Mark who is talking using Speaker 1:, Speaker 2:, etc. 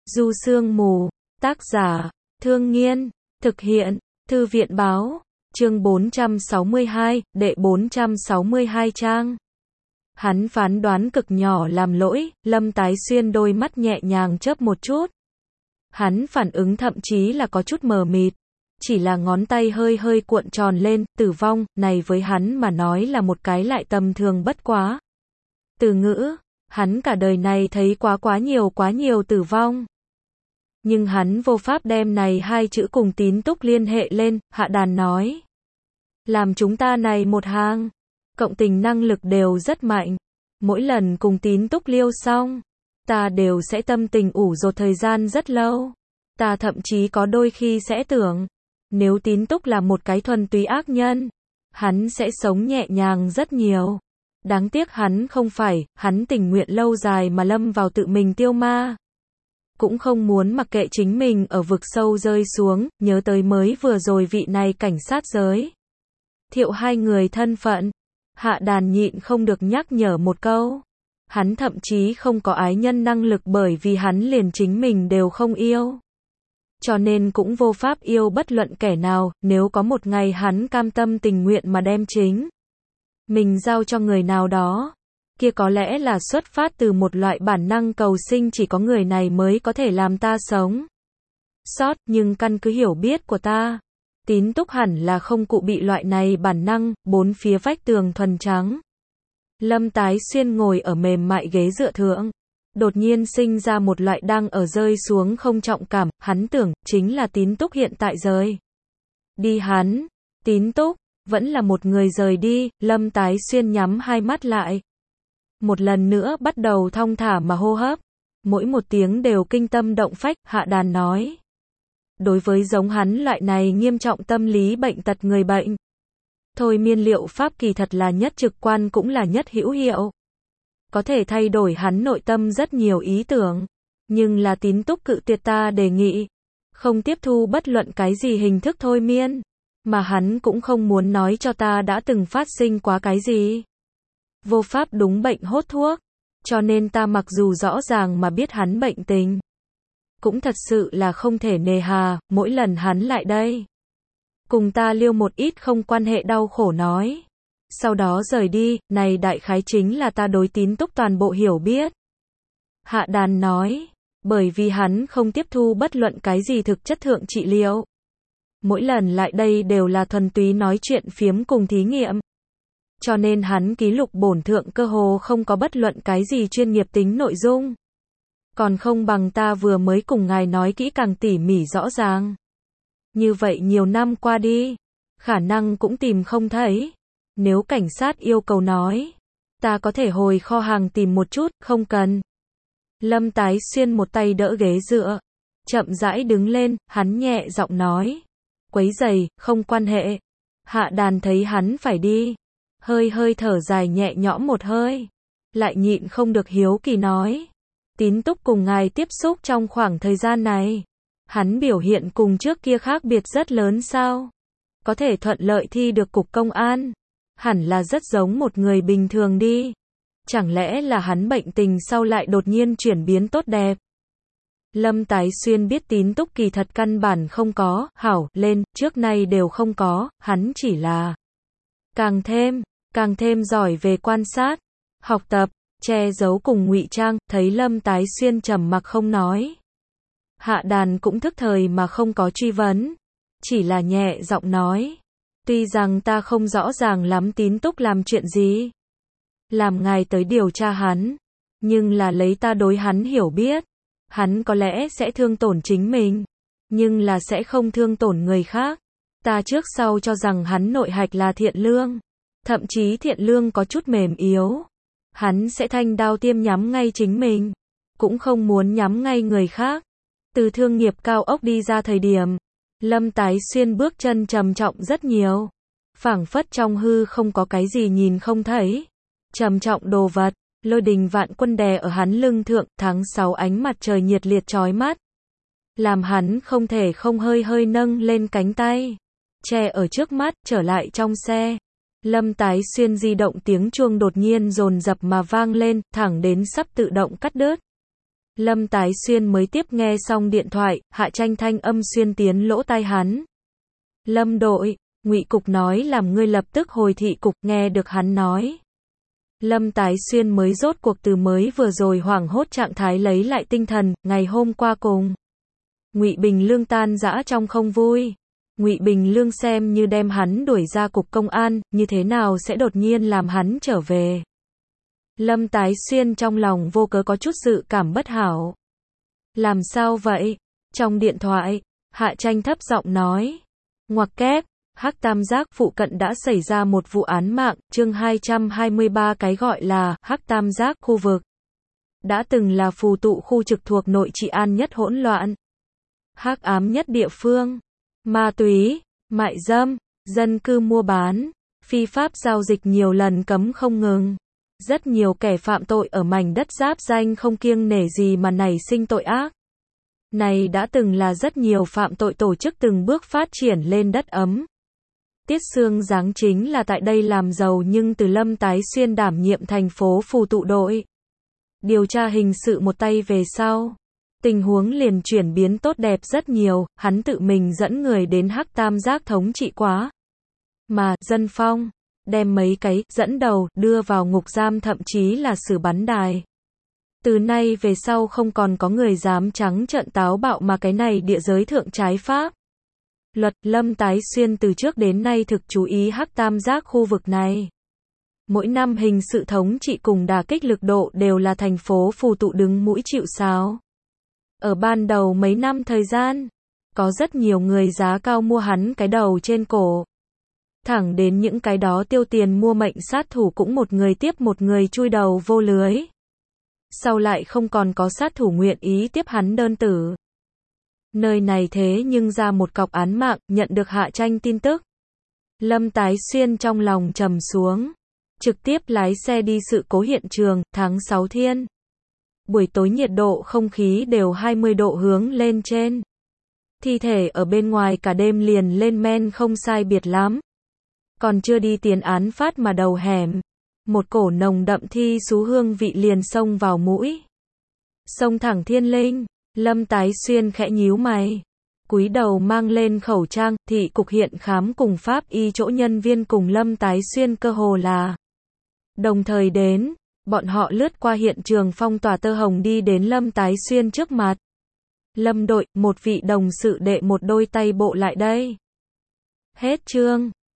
Speaker 1: Du Sương Mù, tác giả, Thương Nghiên, thực hiện, Thư viện báo, chương 462, đệ 462 trang. Hắn phán đoán cực nhỏ làm lỗi, Lâm Tái Xuyên đôi mắt nhẹ nhàng chớp một chút. Hắn phản ứng thậm chí là có chút mờ mịt, chỉ là ngón tay hơi hơi cuộn tròn lên, tử vong, này với hắn mà nói là một cái lại tầm thường bất quá. Từ ngữ, hắn cả đời này thấy quá nhiều tử vong. Nhưng hắn vô pháp đem này hai chữ cùng Tín Túc liên hệ lên, Hạ Đàn nói. Làm chúng ta này một hàng, cộng tình năng lực đều rất mạnh. Mỗi lần cùng Tín Túc liêu xong, ta đều sẽ tâm tình ủ rột thời gian rất lâu. Ta thậm chí có đôi khi sẽ tưởng, nếu Tín Túc là một cái thuần túy ác nhân, hắn sẽ sống nhẹ nhàng rất nhiều. Đáng tiếc hắn không phải, hắn tình nguyện lâu dài mà lâm vào tự mình tiêu ma. Cũng không muốn mặc kệ chính mình ở vực sâu rơi xuống, nhớ tới mới vừa rồi vị này cảnh sát giới. Thiệu hai người thân phận. Hạ Đàn nhịn không được nhắc nhở một câu. Hắn thậm chí không có ái nhân năng lực bởi vì hắn liền chính mình đều không yêu. Cho nên cũng vô pháp yêu bất luận kẻ nào, nếu có một ngày hắn cam tâm tình nguyện mà đem chính mình giao cho người nào đó, kia có lẽ là xuất phát từ một loại bản năng cầu sinh chỉ có người này mới có thể làm ta sống sót, nhưng căn cứ hiểu biết của ta, Tín Túc hẳn là không cụ bị loại này bản năng. Bốn phía vách tường thuần trắng. Lâm Tái Xuyên ngồi ở mềm mại ghế dựa thượng, đột nhiên sinh ra một loại đang ở rơi xuống không trọng cảm, hắn tưởng, chính là Tín Túc hiện tại rời đi hắn. Tín Túc, vẫn là một người rời đi. Lâm Tái Xuyên nhắm hai mắt lại. Một lần nữa bắt đầu thong thả mà hô hấp. Mỗi một tiếng đều kinh tâm động phách, Hạ Đàn nói. Đối với giống hắn loại này nghiêm trọng tâm lý bệnh tật người bệnh, thôi miên liệu pháp kỳ thật là nhất trực quan cũng là nhất hữu hiệu. Có thể thay đổi hắn nội tâm rất nhiều ý tưởng. Nhưng là Tín Túc cự tuyệt ta đề nghị. Không tiếp thu bất luận cái gì hình thức thôi miên. Mà hắn cũng không muốn nói cho ta đã từng phát sinh quá cái gì. Vô pháp đúng bệnh hốt thuốc. Cho nên ta mặc dù rõ ràng mà biết hắn bệnh tình, cũng thật sự là không thể nề hà. Mỗi lần hắn lại đây, cùng ta liêu một ít không quan hệ đau khổ nói, sau đó rời đi, này đại khái chính là ta đối Tín Túc toàn bộ hiểu biết. Hạ Đàn nói, bởi vì hắn không tiếp thu bất luận cái gì thực chất thượng trị liệu. Mỗi lần lại đây đều là thuần túy nói chuyện phiếm cùng thí nghiệm. Cho nên hắn ký lục bổn thượng cơ hồ không có bất luận cái gì chuyên nghiệp tính nội dung. Còn không bằng ta vừa mới cùng ngài nói kỹ càng tỉ mỉ rõ ràng. Như vậy nhiều năm qua đi, khả năng cũng tìm không thấy. Nếu cảnh sát yêu cầu nói, ta có thể hồi kho hàng tìm một chút, không cần. Lâm Tái Xuyên một tay đỡ ghế dựa, chậm rãi đứng lên, hắn nhẹ giọng nói. Quấy giày, không quan hệ. Hạ Đàn thấy hắn phải đi, hơi thở dài nhẹ nhõm một hơi, lại nhịn không được hiếu kỳ nói. Tín Túc cùng ngài tiếp xúc trong khoảng thời gian này, hắn biểu hiện cùng trước kia khác biệt rất lớn sao? Có thể thuận lợi thi được cục công an, hẳn là rất giống một người bình thường đi. Chẳng lẽ là hắn bệnh tình sau lại đột nhiên chuyển biến tốt đẹp? Lâm Tái Xuyên biết Tín Túc kỳ thật căn bản không có hảo lên, trước nay đều không có, hắn chỉ là càng thêm giỏi về quan sát, học tập, che giấu cùng ngụy trang. Thấy Lâm Tái Xuyên trầm mặc không nói, Hạ Đàn cũng thức thời mà không có truy vấn, chỉ là nhẹ giọng nói. Tuy rằng ta không rõ ràng lắm Tín Túc làm chuyện gì, làm ngài tới điều tra hắn, nhưng là lấy ta đối hắn hiểu biết, hắn có lẽ sẽ thương tổn chính mình, nhưng là sẽ không thương tổn người khác. Ta trước sau cho rằng hắn nội hạch là thiện lương, thậm chí thiện lương có chút mềm yếu. Hắn sẽ thanh đao tiêm nhắm ngay chính mình, cũng không muốn nhắm ngay người khác. Từ thương nghiệp cao ốc đi ra thời điểm, Lâm Tái Xuyên bước chân trầm trọng rất nhiều, phảng phất trong hư không có cái gì nhìn không thấy. Trầm trọng đồ vật, lôi đình vạn quân đè ở hắn lưng thượng. Tháng 6 ánh mặt trời nhiệt liệt chói mắt, làm hắn không thể không hơi nâng lên cánh tay, che ở trước mắt. Trở lại trong xe, Lâm Tái Xuyên di động tiếng chuông đột nhiên dồn dập mà vang lên, thẳng đến sắp tự động cắt đứt. Lâm Tái Xuyên mới tiếp nghe xong điện thoại, Hạ Tranh thanh âm xuyên tiến lỗ tai hắn. Lâm đội, Ngụy cục nói làm ngươi lập tức hồi thị cục, nghe được hắn nói. Lâm Tái Xuyên mới rốt cuộc từ mới vừa rồi hoảng hốt trạng thái lấy lại tinh thần, ngày hôm qua cùng Ngụy Bình Lương tan rã trong không vui. Ngụy Bình Lương xem như đem hắn đuổi ra cục công an, như thế nào sẽ đột nhiên làm hắn trở về. Lâm Tái Xuyên trong lòng vô cớ có chút dự cảm bất hảo. Làm sao vậy? Trong điện thoại, Hạ Tranh thấp giọng nói. Ngoặc kép, Hắc Tam Giác phụ cận đã xảy ra một vụ án mạng, chương 223 cái gọi là Hắc Tam Giác khu vực. Đã từng là phù tụ khu trực thuộc nội trị an nhất hỗn loạn. Hắc ám nhất địa phương. Ma túy, mại dâm, dân cư mua bán, phi pháp giao dịch nhiều lần cấm không ngừng. Rất nhiều kẻ phạm tội ở mảnh đất giáp danh không kiêng nể gì mà nảy sinh tội ác. Này đã từng là rất nhiều phạm tội tổ chức từng bước phát triển lên đất ấm. Tiết Sương Giáng chính là tại đây làm giàu nhưng từ Lâm Tái Xuyên đảm nhiệm thành phố phù tụ đội điều tra hình sự một tay về sau. Tình huống liền chuyển biến tốt đẹp rất nhiều, hắn tự mình dẫn người đến Hắc Tam Giác thống trị quá. Mà, Dân Phong, đem mấy cái, dẫn đầu, đưa vào ngục giam thậm chí là xử bắn đài. Từ nay về sau không còn có người dám trắng trợn táo bạo mà cái này địa giới thượng trái pháp. Luật, Lâm Tái Xuyên từ trước đến nay thực chú ý Hắc Tam Giác khu vực này. Mỗi năm hình sự thống trị cùng đả kích lực độ đều là thành phố phù tụ đứng mũi chịu sào. Ở ban đầu mấy năm thời gian, có rất nhiều người giá cao mua hắn cái đầu trên cổ. Thẳng đến những cái đó tiêu tiền mua mệnh sát thủ cũng một người tiếp một người chui đầu vô lưới. Sau lại không còn có sát thủ nguyện ý tiếp hắn đơn tử. Nơi này thế nhưng ra một cọc án mạng, nhận được Hạ Tranh tin tức. Lâm Tái Xuyên trong lòng trầm xuống. Trực tiếp lái xe đi sự cố hiện trường, tháng 6 thiên. Buổi tối nhiệt độ không khí đều 20 độ hướng lên trên. Thi thể ở bên ngoài cả đêm liền lên men không sai biệt lắm. Còn chưa đi tiến án phát mà đầu hẻm. Một cổ nồng đậm thi xú hương vị liền xông vào mũi. Xông thẳng thiên linh, Lâm Tái Xuyên khẽ nhíu mày. Cúi đầu mang lên khẩu trang, thị cục hiện khám cùng pháp y chỗ nhân viên cùng Lâm Tái Xuyên cơ hồ là đồng thời đến. Bọn họ lướt qua hiện trường phong tỏa tơ hồng đi đến Lâm Tái Xuyên trước mặt. Lâm đội, một vị đồng sự đệ một đôi tay bộ lại đây. Hết chương.